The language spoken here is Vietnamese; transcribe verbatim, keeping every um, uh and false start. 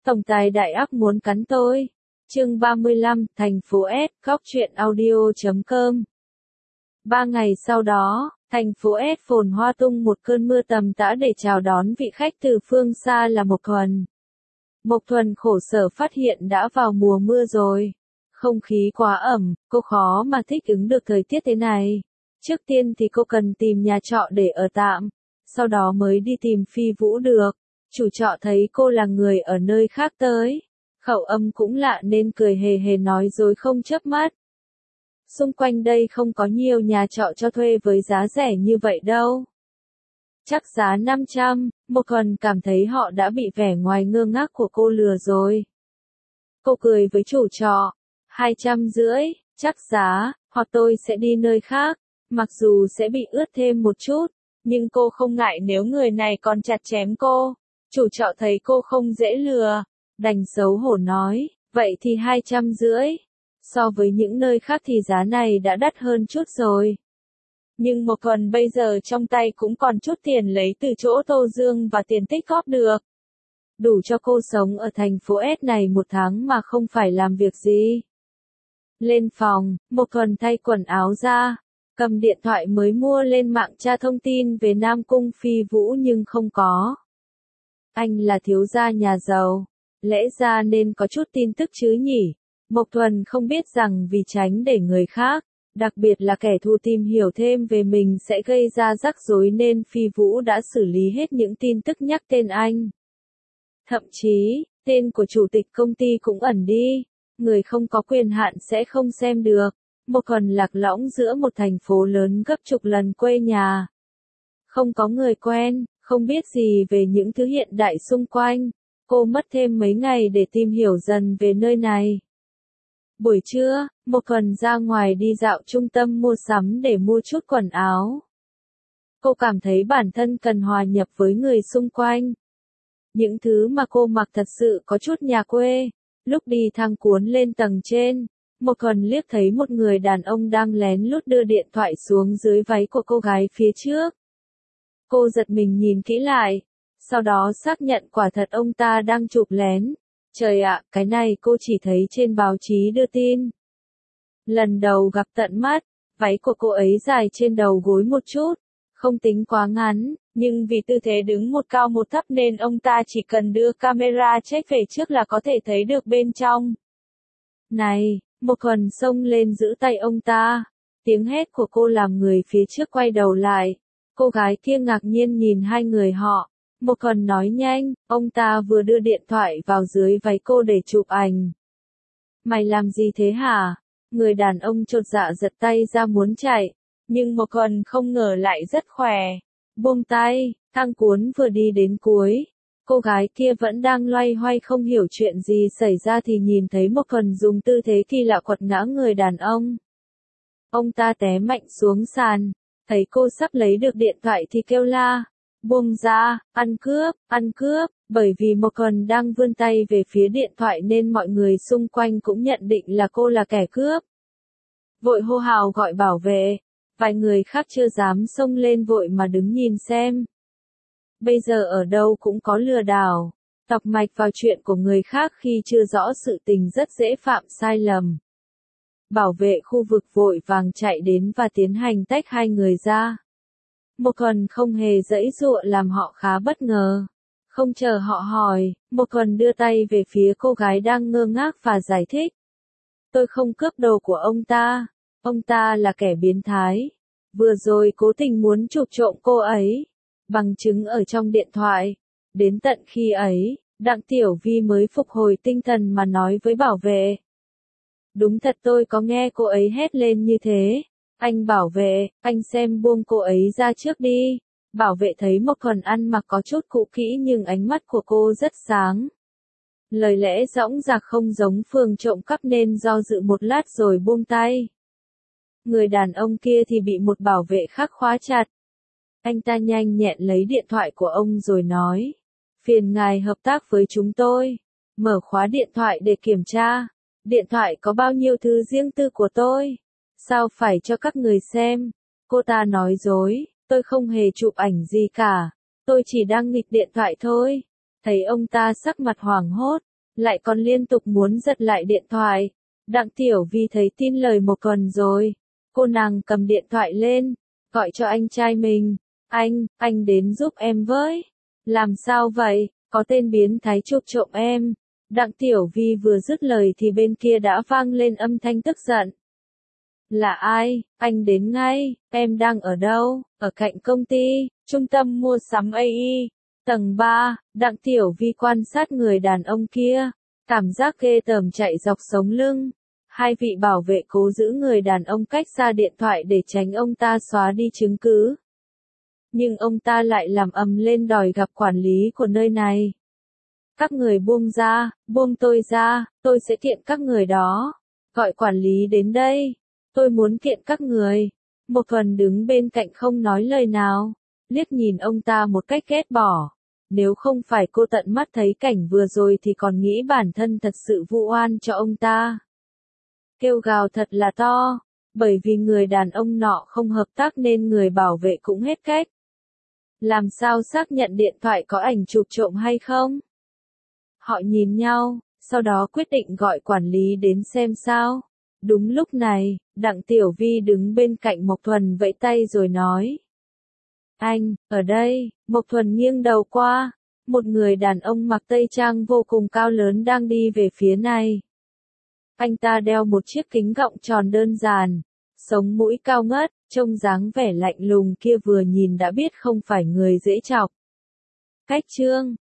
Tổng tài đại ác muốn cắn tôi. Chương ba mươi lăm, thành phố S, góc truyện audio chấm com. Ba ngày sau đó, thành phố S phồn hoa tung một cơn mưa tầm tã để chào đón vị khách từ phương xa là Mộc Thuần. Mộc Thuần khổ sở phát hiện đã vào mùa mưa rồi. Không khí quá ẩm, cô khó mà thích ứng được thời tiết thế này. Trước tiên thì cô cần tìm nhà trọ để ở tạm, sau đó mới đi tìm Phi Vũ được. Chủ trọ thấy cô là người ở nơi khác tới. Khẩu âm cũng lạ nên cười hề hề nói dối không chớp mắt. Xung quanh đây không có nhiều nhà trọ cho thuê với giá rẻ như vậy đâu. Chắc giá năm trăm, Mộc Thuần cảm thấy họ đã bị vẻ ngoài ngơ ngác của cô lừa rồi. Cô cười với chủ trọ, hai trăm rưỡi, chắc giá, hoặc tôi sẽ đi nơi khác, mặc dù sẽ bị ướt thêm một chút, nhưng cô không ngại nếu người này còn chặt chém cô. Chủ trọ thấy cô không dễ lừa, đành xấu hổ nói, vậy thì hai trăm rưỡi. So với những nơi khác thì giá này đã đắt hơn chút rồi. Nhưng Mộc Thuần bây giờ trong tay cũng còn chút tiền lấy từ chỗ Tô Dương và tiền tích góp được. Đủ cho cô sống ở thành phố S này một tháng mà không phải làm việc gì. Lên phòng, Mộc Thuần thay quần áo ra, cầm điện thoại mới mua lên mạng tra thông tin về Nam Cung Phi Vũ nhưng không có. Anh là thiếu gia nhà giàu, lẽ ra nên có chút tin tức chứ nhỉ? Mộc Thuần không biết rằng vì tránh để người khác, đặc biệt là kẻ thù tìm hiểu thêm về mình sẽ gây ra rắc rối nên Phi Vũ đã xử lý hết những tin tức nhắc tên anh. Thậm chí, tên của chủ tịch công ty cũng ẩn đi, người không có quyền hạn sẽ không xem được. Mộc Thuần lạc lõng giữa một thành phố lớn gấp chục lần quê nhà. Không có người quen, không biết gì về những thứ hiện đại xung quanh. Cô mất thêm mấy ngày để tìm hiểu dần về nơi này. Buổi trưa, Mộc Thuần ra ngoài đi dạo trung tâm mua sắm để mua chút quần áo. Cô cảm thấy bản thân cần hòa nhập với người xung quanh. Những thứ mà cô mặc thật sự có chút nhà quê. Lúc đi thang cuốn lên tầng trên, Mộc Thuần liếc thấy một người đàn ông đang lén lút đưa điện thoại xuống dưới váy của cô gái phía trước. Cô giật mình nhìn kỹ lại, sau đó xác nhận quả thật ông ta đang chụp lén. Trời ạ, cái này cô chỉ thấy trên báo chí đưa tin. Lần đầu gặp tận mắt, váy của cô ấy dài trên đầu gối một chút, không tính quá ngắn, nhưng vì tư thế đứng một cao một thấp nên ông ta chỉ cần đưa camera check về trước là có thể thấy được bên trong. Này, Mộc Thuần xông lên giữ tay ông ta. Tiếng hét của cô làm người phía trước quay đầu lại. Cô gái kia ngạc nhiên nhìn hai người họ. Mộc Thuần nói nhanh, ông ta vừa đưa điện thoại vào dưới váy cô để chụp ảnh. Mày làm gì thế hả? Người đàn ông chột dạ giật tay ra muốn chạy, nhưng Mộc Thuần không ngờ lại rất khỏe. Buông tay, thang cuốn vừa đi đến cuối. Cô gái kia vẫn đang loay hoay không hiểu chuyện gì xảy ra thì nhìn thấy Mộc Thuần dùng tư thế kỳ lạ quật ngã người đàn ông. Ông ta té mạnh xuống sàn, thấy cô sắp lấy được điện thoại thì kêu la. Buông ra, ăn cướp, ăn cướp, bởi vì Mộc Thuần đang vươn tay về phía điện thoại nên mọi người xung quanh cũng nhận định là cô là kẻ cướp. Vội hô hào gọi bảo vệ, vài người khác chưa dám xông lên vội mà đứng nhìn xem. Bây giờ ở đâu cũng có lừa đảo, tọc mạch vào chuyện của người khác khi chưa rõ sự tình rất dễ phạm sai lầm. Bảo vệ khu vực vội vàng chạy đến và tiến hành tách hai người ra. Mộc Thuần không hề giãy giụa làm họ khá bất ngờ. Không chờ họ hỏi, Mộc Thuần đưa tay về phía cô gái đang ngơ ngác và giải thích. Tôi không cướp đồ của ông ta, ông ta là kẻ biến thái. Vừa rồi cố tình muốn chụp trộm cô ấy. Bằng chứng ở trong điện thoại. Đến tận khi ấy, Đặng Tiểu Vi mới phục hồi tinh thần mà nói với bảo vệ. Đúng thật tôi có nghe cô ấy hét lên như thế. Anh bảo vệ, anh xem buông cô ấy ra trước đi. Bảo vệ thấy Mộc Thuần ăn mặc có chút cũ kỹ nhưng ánh mắt của cô rất sáng. Lời lẽ dõng dạc không giống phường trộm cắp nên do dự một lát rồi buông tay. Người đàn ông kia thì bị một bảo vệ khác khóa chặt. Anh ta nhanh nhẹn lấy điện thoại của ông rồi nói. Phiền ngài hợp tác với chúng tôi. Mở khóa điện thoại để kiểm tra. Điện thoại có bao nhiêu thứ riêng tư của tôi. Sao phải cho các người xem? Cô ta nói dối, tôi không hề chụp ảnh gì cả. Tôi chỉ đang nghịch điện thoại thôi. Thấy ông ta sắc mặt hoảng hốt, lại còn liên tục muốn giật lại điện thoại. Đặng Tiểu Vi thấy tin lời Mộc Thuần rồi. Cô nàng cầm điện thoại lên, gọi cho anh trai mình. Anh, anh đến giúp em với. Làm sao vậy, có tên biến thái chụp trộm em. Đặng Tiểu Vi vừa dứt lời thì bên kia đã vang lên âm thanh tức giận. Là ai, anh đến ngay, em đang ở đâu, ở cạnh công ty, trung tâm mua sắm a i, tầng ba, Đặng Tiểu Vi quan sát người đàn ông kia, cảm giác ghê tởm chạy dọc sống lưng. Hai vị bảo vệ cố giữ người đàn ông cách xa điện thoại để tránh ông ta xóa đi chứng cứ. Nhưng ông ta lại làm ầm lên đòi gặp quản lý của nơi này. Các người buông ra, buông tôi ra, tôi sẽ kiện các người đó. Gọi quản lý đến đây. Tôi muốn kiện các người. Mộc Thuần đứng bên cạnh không nói lời nào, liếc nhìn ông ta một cách ghét bỏ. Nếu không phải cô tận mắt thấy cảnh vừa rồi thì còn nghĩ bản thân thật sự vu oan cho ông ta. Kêu gào thật là to, bởi vì người đàn ông nọ không hợp tác nên người bảo vệ cũng hết cách. Làm sao xác nhận điện thoại có ảnh chụp trộm hay không? Họ nhìn nhau, sau đó quyết định gọi quản lý đến xem sao. Đúng lúc này, Đặng Tiểu Vi đứng bên cạnh Mộc Thuần vẫy tay rồi nói. Anh, ở đây, Mộc Thuần nghiêng đầu qua. Một người đàn ông mặc tây trang vô cùng cao lớn đang đi về phía này. Anh ta đeo một chiếc kính gọng tròn đơn giản, sống mũi cao ngất, trông dáng vẻ lạnh lùng kia vừa nhìn đã biết không phải người dễ chọc. Cách chương